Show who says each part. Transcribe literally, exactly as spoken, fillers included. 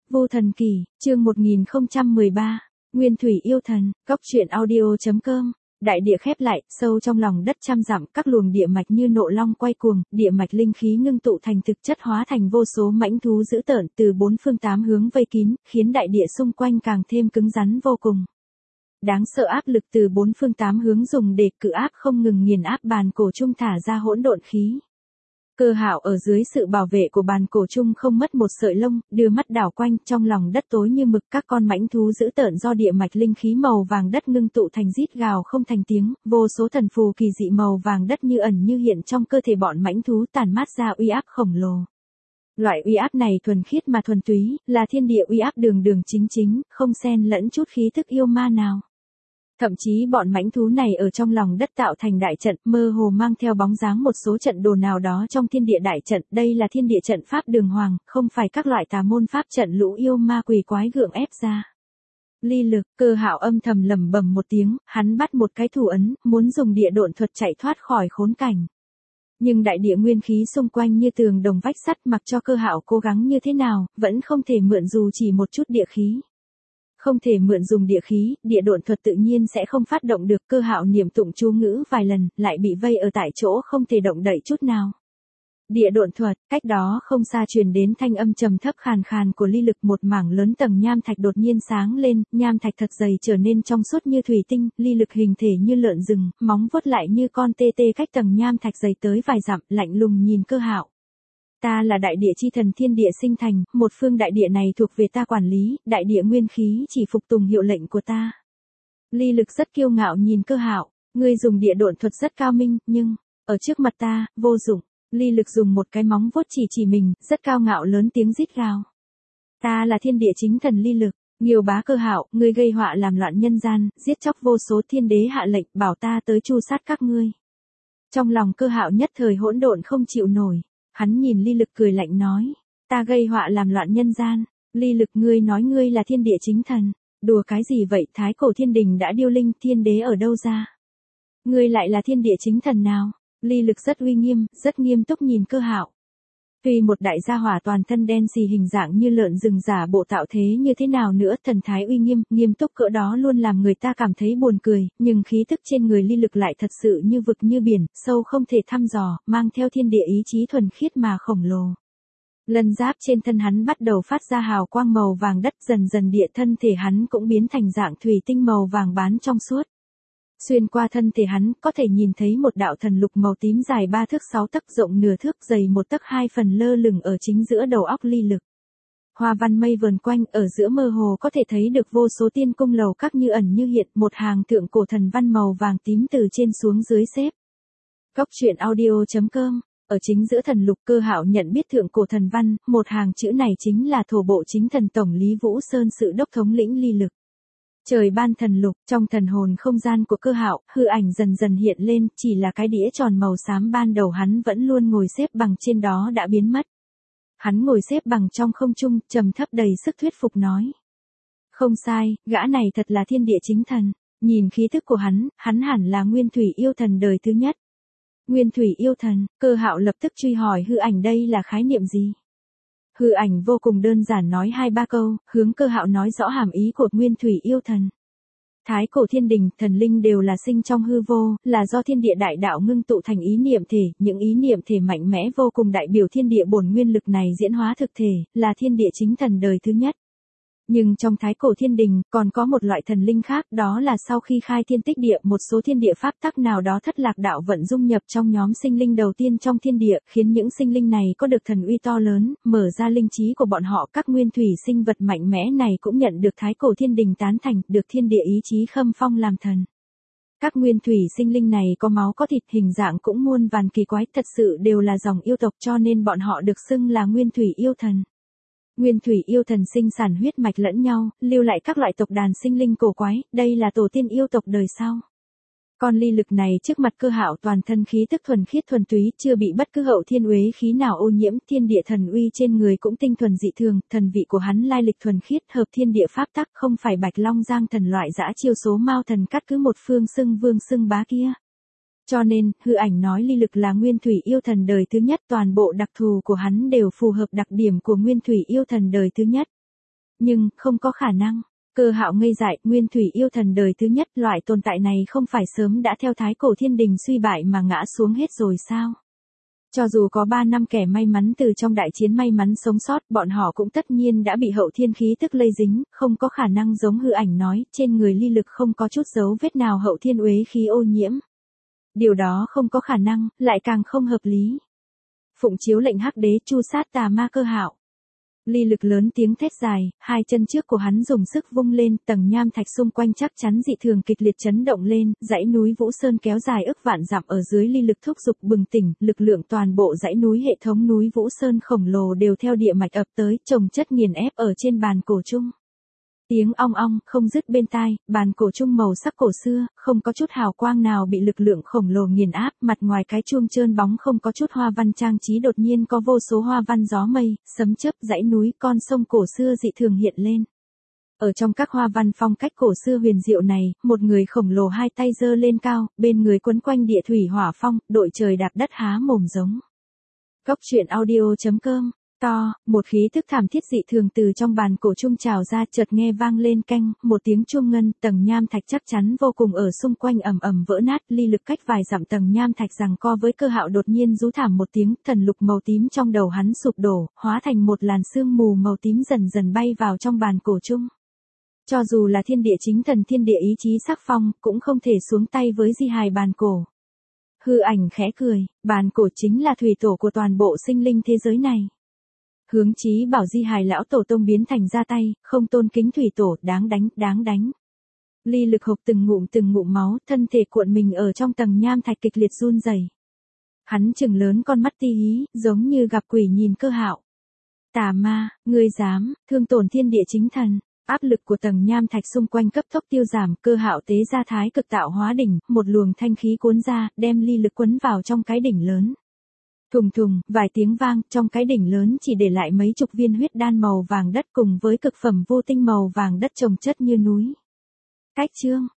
Speaker 1: Vô Thần Kỷ, chương một nghìn không trăm mười ba, Nguyên Thủy Yêu Thần, Cốc truyện audio chấm com. Đại địa khép lại, sâu trong lòng đất trăm dặm, các luồng địa mạch như nộ long quay cuồng, địa mạch linh khí ngưng tụ thành thực chất hóa thành vô số mãnh thú dữ tợn từ bốn phương tám hướng vây kín, khiến đại địa xung quanh càng thêm cứng rắn vô cùng. Đáng sợ áp lực từ bốn phương tám hướng dùng để cự áp không ngừng nghiền áp bàn cổ trung thả ra hỗn độn khí. Cơ Hạo ở dưới sự bảo vệ của bàn cổ trung không mất một sợi lông, đưa mắt đảo quanh, trong lòng đất tối như mực, các con mãnh thú dữ tợn do địa mạch linh khí màu vàng đất ngưng tụ thành rít gào không thành tiếng, vô số thần phù kỳ dị màu vàng đất như ẩn như hiện trong cơ thể bọn mãnh thú, tản mát ra uy áp khổng lồ. Loại uy áp này thuần khiết mà thuần túy, là thiên địa uy áp đường đường chính chính, không xen lẫn chút khí thức yêu ma nào. Thậm chí bọn mãnh thú này ở trong lòng đất tạo thành đại trận, mơ hồ mang theo bóng dáng một số trận đồ nào đó trong thiên địa đại trận, đây là thiên địa trận pháp đường hoàng, không phải các loại tà môn pháp trận lũ yêu ma quỷ quái gượng ép ra. Ly lực, Cơ Hạo âm thầm lẩm bẩm một tiếng, hắn bắt một cái thủ ấn, muốn dùng địa độn thuật chạy thoát khỏi khốn cảnh. Nhưng đại địa nguyên khí xung quanh như tường đồng vách sắt, mặc cho Cơ Hạo cố gắng như thế nào, vẫn không thể mượn dù chỉ một chút địa khí. Không thể mượn dùng địa khí, địa độn thuật tự nhiên sẽ không phát động được. Cơ Hạo niệm tụng chú ngữ vài lần, lại bị vây ở tại chỗ không thể động đậy chút nào. Địa độn thuật, cách đó không xa truyền đến thanh âm trầm thấp khàn khàn của ly lực, một mảng lớn tầng nham thạch đột nhiên sáng lên, nham thạch thật dày trở nên trong suốt như thủy tinh, ly lực hình thể như lợn rừng, móng vuốt lại như con tê tê cách tầng nham thạch dày tới vài dặm, lạnh lùng nhìn Cơ Hạo. Ta là đại địa chi thần thiên địa sinh thành, một phương đại địa này thuộc về ta quản lý, đại địa nguyên khí chỉ phục tùng hiệu lệnh của ta. Ly lực rất kiêu ngạo nhìn Cơ Hạo, ngươi dùng địa độn thuật rất cao minh, nhưng, ở trước mặt ta, vô dụng. Ly lực dùng một cái móng vuốt chỉ chỉ mình, rất cao ngạo lớn tiếng rít gào. Ta là thiên địa chính thần Ly lực, Nghiêu bá Cơ Hạo, ngươi gây họa làm loạn nhân gian, giết chóc vô số, thiên đế hạ lệnh bảo ta tới tru sát các ngươi. Trong lòng Cơ Hạo nhất thời hỗn độn không chịu nổi. Hắn nhìn Ly lực cười lạnh nói, ta gây họa làm loạn nhân gian. Ly lực, ngươi nói ngươi là thiên địa chính thần, đùa cái gì vậy? Thái cổ thiên đình đã điêu linh, thiên đế ở đâu ra? Ngươi lại là thiên địa chính thần nào? Ly lực rất uy nghiêm, rất nghiêm túc nhìn Cơ Hạo. Tuy một đại gia hỏa toàn thân đen xì hình dạng như lợn rừng giả bộ tạo thế như thế nào nữa, thần thái uy nghiêm, nghiêm túc cỡ đó luôn làm người ta cảm thấy buồn cười, nhưng khí tức trên người Ly lực lại thật sự như vực như biển, sâu không thể thăm dò, mang theo thiên địa ý chí thuần khiết mà khổng lồ. Lân giáp trên thân hắn bắt đầu phát ra hào quang màu vàng đất, dần dần địa thân thể hắn cũng biến thành dạng thủy tinh màu vàng bán trong suốt. Xuyên qua thân thể hắn, có thể nhìn thấy một đạo thần lục màu tím dài ba thước sáu tấc, rộng nửa thước, dày một tấc hai phần, lơ lửng ở chính giữa đầu óc Ly lực. Hoa văn mây vờn quanh, ở giữa mơ hồ có thể thấy được vô số tiên cung lầu các như ẩn như hiện, một hàng thượng cổ thần văn màu vàng tím từ trên xuống dưới xếp. Cốc truyện audio chấm com. Ở chính giữa thần lục, Cơ Hạo nhận biết thượng cổ thần văn, một hàng chữ này chính là thổ bộ chính thần tổng lý Vũ Sơn sự đốc thống lĩnh Ly lực. Trời ban thần lục, trong thần hồn không gian của Cơ Hạo, hư ảnh dần dần hiện lên, chỉ là cái đĩa tròn màu xám ban đầu hắn vẫn luôn ngồi xếp bằng trên đó đã biến mất. Hắn ngồi xếp bằng trong không trung, trầm thấp đầy sức thuyết phục nói. Không sai, gã này thật là thiên địa chính thần, nhìn khí thức của hắn, hắn hẳn là Nguyên Thủy Yêu Thần đời thứ nhất. Nguyên Thủy Yêu Thần, Cơ Hạo lập tức truy hỏi hư ảnh đây là khái niệm gì? Hư ảnh vô cùng đơn giản nói hai ba câu, hướng Cơ Hạo nói rõ hàm ý của Nguyên Thủy Yêu Thần. Thái cổ thiên đình, thần linh đều là sinh trong hư vô, là do thiên địa đại đạo ngưng tụ thành ý niệm thể, những ý niệm thể mạnh mẽ vô cùng đại biểu thiên địa bổn nguyên lực này diễn hóa thực thể, là thiên địa chính thần đời thứ nhất. Nhưng trong thái cổ thiên đình, còn có một loại thần linh khác, đó là sau khi khai thiên tích địa, một số thiên địa pháp tắc nào đó thất lạc đạo vận dung nhập trong nhóm sinh linh đầu tiên trong thiên địa, khiến những sinh linh này có được thần uy to lớn, mở ra linh trí của bọn họ, các nguyên thủy sinh vật mạnh mẽ này cũng nhận được thái cổ thiên đình tán thành, được thiên địa ý chí khâm phong làm thần. Các nguyên thủy sinh linh này có máu có thịt, hình dạng cũng muôn vàn kỳ quái, thật sự đều là dòng yêu tộc, cho nên bọn họ được xưng là Nguyên Thủy Yêu Thần. Nguyên Thủy Yêu Thần sinh sản huyết mạch lẫn nhau, lưu lại các loại tộc đàn sinh linh cổ quái, đây là tổ tiên yêu tộc đời sau. Con Ly lực này trước mặt Cơ Hạo toàn thân khí tức thuần khiết thuần túy, chưa bị bất cứ hậu thiên uế khí nào ô nhiễm, thiên địa thần uy trên người cũng tinh thuần dị thường, thần vị của hắn lai lịch thuần khiết, hợp thiên địa pháp tắc, không phải Bạch Long Giang thần loại dã chiêu số mao thần cắt cứ một phương xưng vương xưng bá kia. Cho nên, hư ảnh nói Ly lực là Nguyên Thủy Yêu Thần đời thứ nhất, toàn bộ đặc thù của hắn đều phù hợp đặc điểm của Nguyên Thủy Yêu Thần đời thứ nhất. Nhưng, không có khả năng. Cơ Hạo ngây dại, nguyên thủy yêu thần đời thứ nhất, loại tồn tại này không phải sớm đã theo thái cổ thiên đình suy bại mà ngã xuống hết rồi sao? Cho dù có ba năm kẻ may mắn từ trong đại chiến may mắn sống sót, bọn họ cũng tất nhiên đã bị hậu thiên khí tức lây dính, không có khả năng giống hư ảnh nói, trên người ly lực không có chút dấu vết nào hậu thiên uế khí ô nhiễm. Điều đó không có khả năng, lại càng không hợp lý. Phụng chiếu lệnh hắc đế chu sát tà ma Cơ Hạo. Ly lực lớn tiếng thét dài, hai chân trước của hắn dùng sức vung lên, tầng nham thạch xung quanh chắc chắn dị thường kịch liệt chấn động lên, dãy núi Vũ Sơn kéo dài ức vạn dặm ở dưới ly lực thúc giục bừng tỉnh, lực lượng toàn bộ dãy núi hệ thống núi Vũ Sơn khổng lồ đều theo địa mạch ập tới, chồng chất nghiền ép ở trên bàn cổ chung. Tiếng ong ong, không dứt bên tai, bàn cổ chung màu sắc cổ xưa, không có chút hào quang nào bị lực lượng khổng lồ nghiền áp, mặt ngoài cái chuông trơn bóng không có chút hoa văn trang trí đột nhiên có vô số hoa văn gió mây, sấm chớp, dãy núi, con sông cổ xưa dị thường hiện lên. Ở trong các hoa văn phong cách cổ xưa huyền diệu này, một người khổng lồ hai tay giơ lên cao, bên người quấn quanh địa thủy hỏa phong, đội trời đạp đất há mồm giống. Cốc truyện audio chấm com To, một khí thức thảm thiết dị thường từ trong bàn cổ chung trào ra, chợt nghe vang lên canh, một tiếng chuông ngân, tầng nham thạch chắc chắn vô cùng ở xung quanh ầm ầm vỡ nát, ly lực cách vài dặm tầng nham thạch giằng co với Cơ Hạo đột nhiên rú thảm một tiếng, thần lục màu tím trong đầu hắn sụp đổ, hóa thành một làn sương mù màu tím dần dần bay vào trong bàn cổ chung. Cho dù là thiên địa chính thần thiên địa ý chí sắc phong, cũng không thể xuống tay với di hài bàn cổ. Hư ảnh khẽ cười, bàn cổ chính là thủy tổ của toàn bộ sinh linh thế giới này. Hướng chí bảo di hài lão tổ tông biến thành ra tay, không tôn kính thủy tổ, đáng đánh, đáng đánh. Ly lực hộc từng ngụm từng ngụm máu, thân thể cuộn mình ở trong tầng nham thạch kịch liệt run rẩy. Hắn trừng lớn con mắt ti hí, giống như gặp quỷ nhìn Cơ Hạo. Tà ma, ngươi dám, thương tổn thiên địa chính thần. Áp lực của tầng nham thạch xung quanh cấp tốc tiêu giảm, Cơ Hạo tế ra thái cực tạo hóa đỉnh, một luồng thanh khí cuốn ra, đem ly lực quấn vào trong cái đỉnh lớn. Thùng thùng, vài tiếng vang, trong cái đỉnh lớn chỉ để lại mấy chục viên huyết đan màu vàng đất cùng với cực phẩm vô tinh màu vàng đất chồng chất như núi. Cách chương